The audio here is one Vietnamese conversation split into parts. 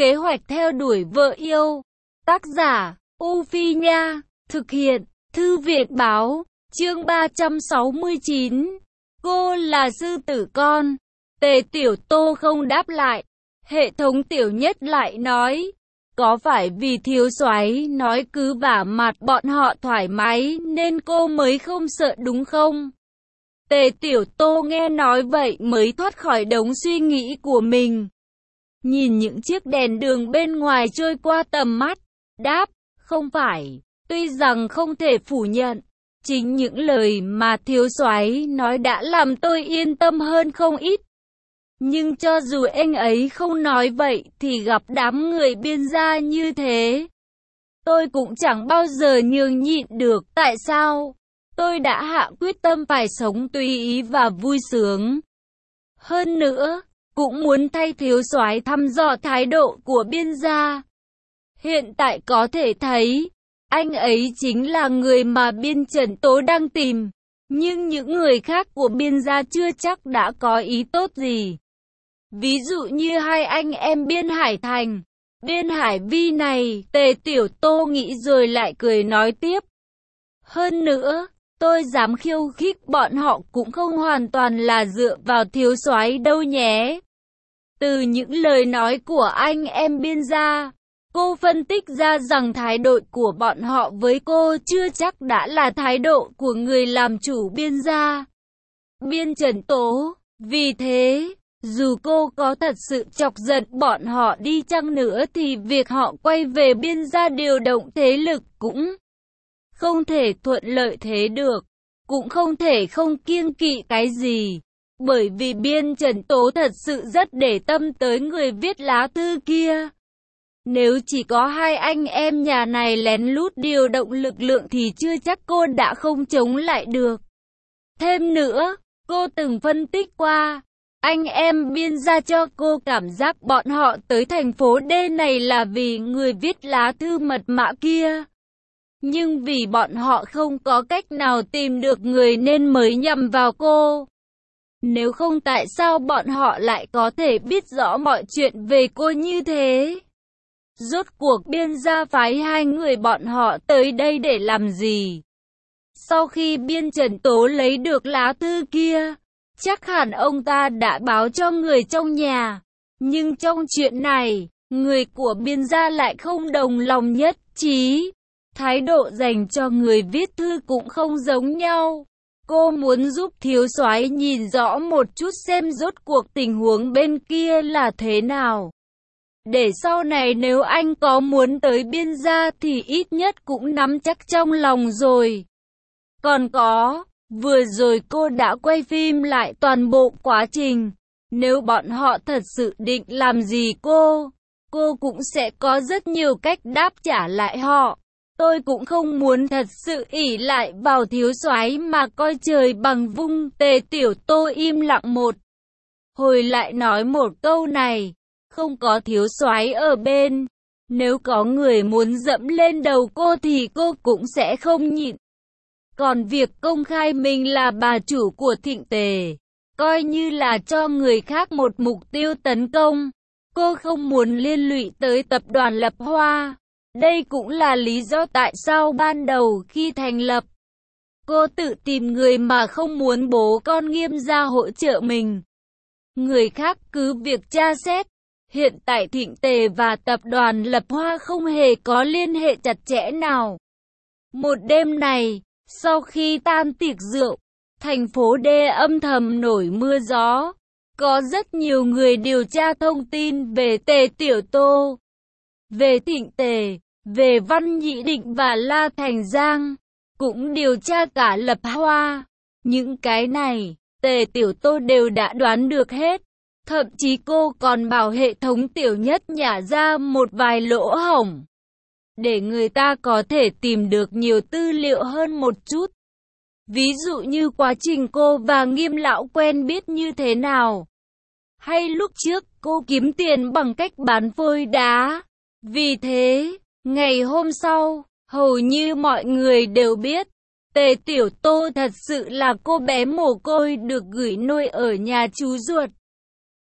Kế hoạch theo đuổi vợ yêu. Tác giả, U Phi Nha. Thực hiện, Thư viện Báo. Chương 369. Cô là sư tử con. Tề Tiểu Tô không đáp lại. Hệ thống Tiểu Nhất lại nói. Có phải vì thiếu soái nói cứ vả mặt bọn họ thoải mái nên cô mới không sợ đúng không? Tề Tiểu Tô nghe nói vậy mới thoát khỏi đống suy nghĩ của mình. Nhìn những chiếc đèn đường bên ngoài trôi qua tầm mắt, đáp, không phải. Tuy rằng không thể phủ nhận, chính những lời mà thiếu soái nói đã làm tôi yên tâm hơn không ít. Nhưng cho dù anh ấy không nói vậy thì gặp đám người biên gia như thế, tôi cũng chẳng bao giờ nhường nhịn được. Tại sao? Tôi đã hạ quyết tâm phải sống tùy ý và vui sướng. Hơn nữa, cũng muốn thay thiếu soái thăm dò thái độ của biên gia. Hiện tại có thể thấy, anh ấy chính là người mà Biên Trần Tố đang tìm. Nhưng những người khác của biên gia chưa chắc đã có ý tốt gì. Ví dụ như hai anh em Biên Hải Thành, Biên Hải Vi này. Tề Tiểu Tô nghĩ rồi lại cười nói tiếp. Hơn nữa, tôi dám khiêu khích bọn họ cũng không hoàn toàn là dựa vào thiếu soái đâu nhé. Từ những lời nói của anh em biên gia, cô phân tích ra rằng thái độ của bọn họ với cô chưa chắc đã là thái độ của người làm chủ biên gia, Biên Trần Tố. Vì thế, dù cô có thật sự chọc giận bọn họ đi chăng nữa thì việc họ quay về biên gia điều động thế lực cũng không thể thuận lợi thế được, cũng không thể không kiêng kỵ cái gì. Bởi vì Biên Trần Tố thật sự rất để tâm tới người viết lá thư kia. Nếu chỉ có hai anh em nhà này lén lút điều động lực lượng thì chưa chắc cô đã không chống lại được. Thêm nữa, cô từng phân tích qua, anh em biên gia cho cô cảm giác bọn họ tới thành phố D này là vì người viết lá thư mật mã kia. Nhưng vì bọn họ không có cách nào tìm được người nên mới nhằm vào cô. Nếu không tại sao bọn họ lại có thể biết rõ mọi chuyện về cô như thế? Rốt cuộc biên gia phái hai người bọn họ tới đây để làm gì? Sau khi Biên Trần Tố lấy được lá thư kia, chắc hẳn ông ta đã báo cho người trong nhà. Nhưng trong chuyện này, người của biên gia lại không đồng lòng nhất trí. Thái độ dành cho người viết thư cũng không giống nhau. Cô muốn giúp thiếu soái nhìn rõ một chút xem rốt cuộc tình huống bên kia là thế nào. Để sau này nếu anh có muốn tới biên gia thì ít nhất cũng nắm chắc trong lòng rồi. Còn có, vừa rồi cô đã quay phim lại toàn bộ quá trình. Nếu bọn họ thật sự định làm gì cô cũng sẽ có rất nhiều cách đáp trả lại họ. Tôi cũng không muốn thật sự ỷ lại vào thiếu soái mà coi trời bằng vung. Tề Tiểu Tô im lặng một hồi lại nói một câu này, không có thiếu soái ở bên, nếu có người muốn dẫm lên đầu cô thì cô cũng sẽ không nhịn. Còn việc công khai mình là bà chủ của Thịnh Tề, coi như là cho người khác một mục tiêu tấn công. Cô không muốn liên lụy tới tập đoàn Lập Hoa. Đây cũng là lý do tại sao ban đầu khi thành lập, cô tự tìm người mà không muốn bố con Nghiêm gia hỗ trợ mình. Người khác cứ việc tra xét. Hiện tại Thịnh Tề và tập đoàn Lập Hoa không hề có liên hệ chặt chẽ nào. Một đêm này, sau khi tan tiệc rượu, thành phố D âm thầm nổi mưa gió. Có rất nhiều người điều tra thông tin về Tề Tiểu Tô, về Thịnh Tề, về Văn Nhị Định và La Thành Giang, cũng điều tra cả Lập Hoa. Những cái này, Tề Tiểu Tô đều đã đoán được hết. Thậm chí cô còn bảo hệ thống Tiểu Nhất nhả ra một vài lỗ hổng, để người ta có thể tìm được nhiều tư liệu hơn một chút. Ví dụ như quá trình cô và Nghiêm lão quen biết như thế nào. Hay lúc trước cô kiếm tiền bằng cách bán phôi đá. Vì thế, ngày hôm sau, hầu như mọi người đều biết, Tề Tiểu Tô thật sự là cô bé mồ côi được gửi nuôi ở nhà chú ruột.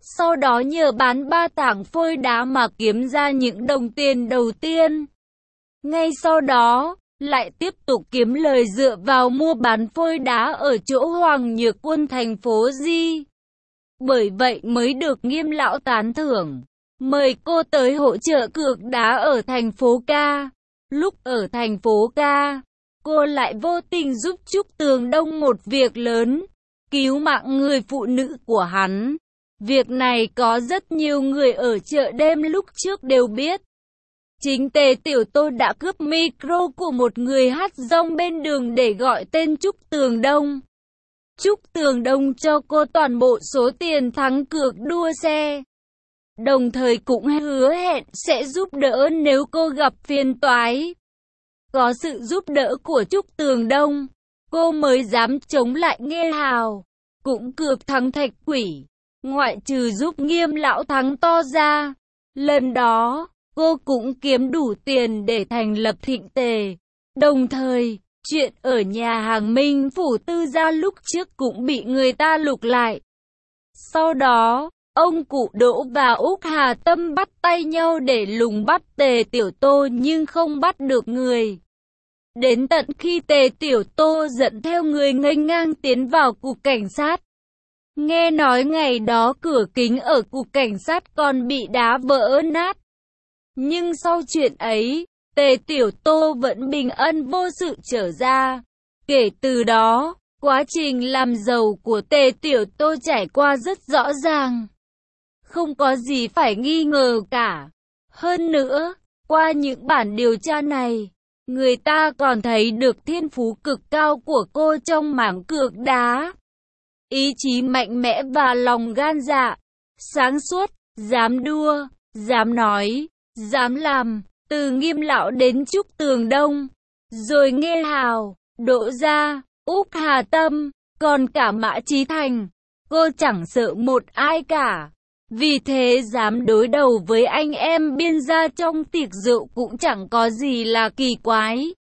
sau đó nhờ bán 3 tảng phôi đá mà kiếm ra những đồng tiền đầu tiên. Ngay sau đó, lại tiếp tục kiếm lời dựa vào mua bán phôi đá ở chỗ Hoàng Nhược Quân thành phố Di. Bởi vậy mới được Nghiêm lão tán thưởng, mời cô tới hỗ trợ cược đá ở thành phố Ca. Lúc ở thành phố Ca, cô lại vô tình giúp Trúc Tường Đông một việc lớn, cứu mạng người phụ nữ của hắn. Việc này có rất nhiều người ở chợ đêm lúc trước đều biết. Chính Tề Tiểu Tô đã cướp micro của một người hát rong bên đường để gọi tên Trúc Tường Đông. Trúc Tường Đông cho cô toàn bộ số tiền thắng cược đua xe. Đồng thời cũng hứa hẹn sẽ giúp đỡ nếu cô gặp phiền toái. Có sự giúp đỡ của Trúc Tường Đông, cô mới dám chống lại Nghê Hào, cũng cược thắng Thạch Quỷ. Ngoại trừ giúp Nghiêm lão thắng to ra, lần đó, cô cũng kiếm đủ tiền để thành lập Thịnh Tề. Đồng thời, chuyện ở nhà hàng Minh Phủ Tư gia lúc trước cũng bị người ta lục lại. Sau đó, ông Cụ Đỗ và Úc Hà Tâm bắt tay nhau để lùng bắt Tề Tiểu Tô nhưng không bắt được người. Đến tận khi Tề Tiểu Tô dẫn theo người nghênh ngang tiến vào cục cảnh sát. Nghe nói ngày đó cửa kính ở cục cảnh sát còn bị đá vỡ nát. Nhưng sau chuyện ấy, Tề Tiểu Tô vẫn bình an vô sự trở ra. Kể từ đó, quá trình làm giàu của Tề Tiểu Tô trải qua rất rõ ràng. Không có gì phải nghi ngờ cả. Hơn nữa, qua những bản điều tra này, người ta còn thấy được thiên phú cực cao của cô trong mảng cược đá. Ý chí mạnh mẽ và lòng gan dạ, sáng suốt, dám đua, dám nói, dám làm, từ Nghiêm lão đến Trúc Tường Đông, rồi Nghê Hào, Đỗ Gia, Úc Hà Tâm, còn cả Mã Chí Thành, cô chẳng sợ một ai cả. Vì thế dám đối đầu với anh em biên gia trong tiệc rượu cũng chẳng có gì là kỳ quái.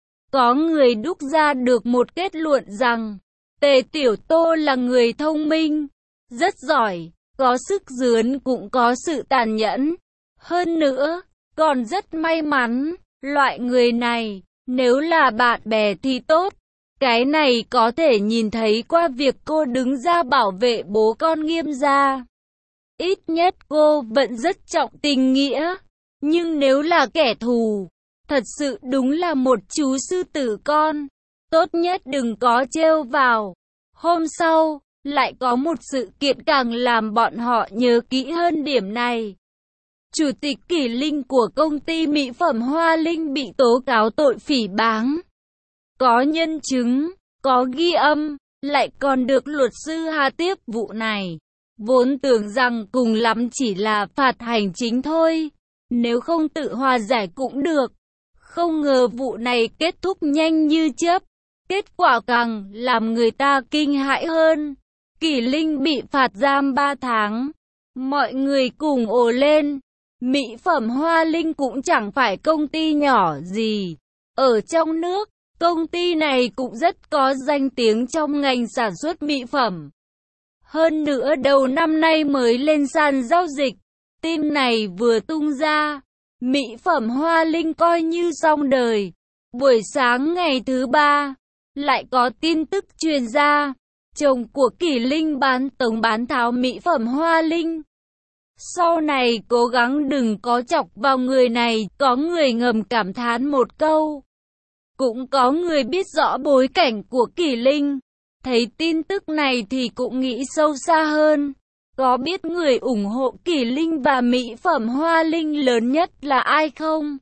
Có người đúc ra được một kết luận rằng, Tề Tiểu Tô là người thông minh, rất giỏi, có sức dướn cũng có sự tàn nhẫn. Hơn nữa, còn rất may mắn, loại người này, nếu là bạn bè thì tốt. Cái này có thể nhìn thấy qua việc cô đứng ra bảo vệ bố con Nghiêm gia. Ít nhất cô vẫn rất trọng tình nghĩa. Nhưng nếu là kẻ thù, thật sự đúng là một chú sư tử con. Tốt nhất đừng có trêu vào. Hôm sau, lại có một sự kiện càng làm bọn họ nhớ kỹ hơn điểm này. Chủ tịch Kỷ Linh của công ty mỹ phẩm Hoa Linh bị tố cáo tội phỉ báng. Có nhân chứng, có ghi âm, lại còn được luật sư Hà tiếp vụ này. Vốn tưởng rằng cùng lắm chỉ là phạt hành chính thôi, nếu không tự hòa giải cũng được. Không ngờ vụ này kết thúc nhanh như chớp. Kết quả càng làm người ta kinh hãi hơn. Kỷ Linh bị phạt giam 3 tháng. Mọi người cùng ồ lên. Mỹ phẩm Hoa Linh cũng chẳng phải công ty nhỏ gì. Ở trong nước, công ty này cũng rất có danh tiếng trong ngành sản xuất mỹ phẩm. Hơn nữa đầu năm nay mới lên sàn giao dịch. Tin này vừa tung ra, mỹ phẩm Hoa Linh coi như xong đời. Buổi sáng ngày thứ 3, lại có tin tức truyền ra, chồng của Kỷ Linh bán tống bán tháo mỹ phẩm Hoa Linh. Sau này cố gắng đừng có chọc vào người này, có người ngầm cảm thán một câu. Cũng có người biết rõ bối cảnh của Kỷ Linh, thấy tin tức này thì cũng nghĩ sâu xa hơn. Có biết người ủng hộ Kỷ Linh và mỹ phẩm Hoa Linh lớn nhất là ai không?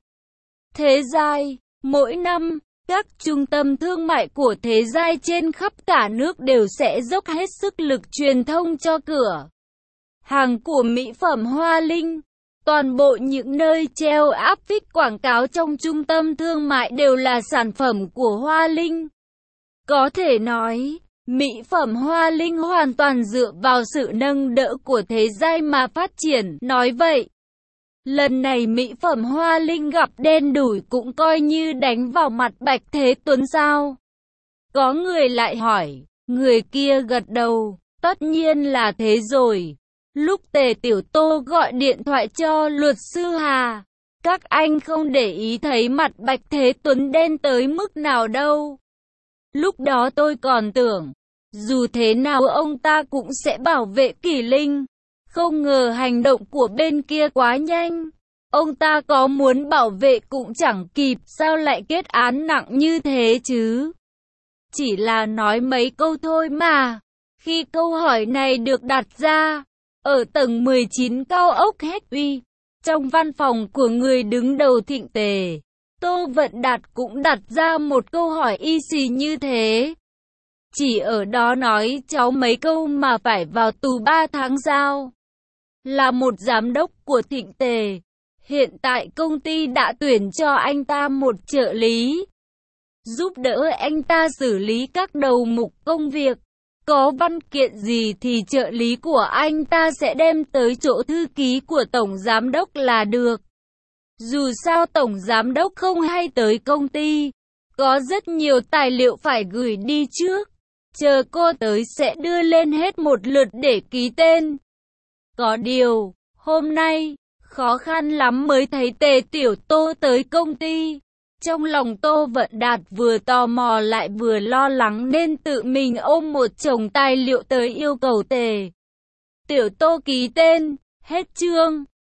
Thế Giai. Mỗi năm, các trung tâm thương mại của Thế Giai trên khắp cả nước đều sẽ dốc hết sức lực truyền thông cho cửa hàng của mỹ phẩm Hoa Linh. Toàn bộ những nơi treo áp phích quảng cáo trong trung tâm thương mại đều là sản phẩm của Hoa Linh. Có thể nói, mỹ phẩm Hoa Linh hoàn toàn dựa vào sự nâng đỡ của Thế Giai mà phát triển. Nói vậy, lần này mỹ phẩm Hoa Linh gặp đen đủi cũng coi như đánh vào mặt Bạch Thế Tuấn sao? Có người lại hỏi, người kia gật đầu, tất nhiên là thế rồi. Lúc Tề Tiểu Tô gọi điện thoại cho luật sư Hà, các anh không để ý thấy mặt Bạch Thế Tuấn đen tới mức nào đâu. Lúc đó tôi còn tưởng, dù thế nào ông ta cũng sẽ bảo vệ Kỷ Linh. Không ngờ hành động của bên kia quá nhanh. Ông ta có muốn bảo vệ cũng chẳng kịp, sao lại kết án nặng như thế chứ? Chỉ là nói mấy câu thôi mà. Khi câu hỏi này được đặt ra, ở tầng 19 cao ốc Hách Uy, trong văn phòng của người đứng đầu Thịnh Tề, Tô Vận Đạt cũng đặt ra một câu hỏi y xì như thế. Chỉ ở đó nói cháu mấy câu mà phải vào tù 3 tháng sao? Là một giám đốc của Thịnh Tề, hiện tại công ty đã tuyển cho anh ta một trợ lý, giúp đỡ anh ta xử lý các đầu mục công việc. Có văn kiện gì thì trợ lý của anh ta sẽ đem tới chỗ thư ký của tổng giám đốc là được. Dù sao tổng giám đốc không hay tới công ty, có rất nhiều tài liệu phải gửi đi trước. Chờ cô tới sẽ đưa lên hết một lượt để ký tên. Có điều, hôm nay, khó khăn lắm mới thấy Tề Tiểu Tô tới công ty. Trong lòng Tô Vận Đạt vừa tò mò lại vừa lo lắng nên tự mình ôm một chồng tài liệu tới yêu cầu Tề Tiểu Tô ký tên. Hết chương.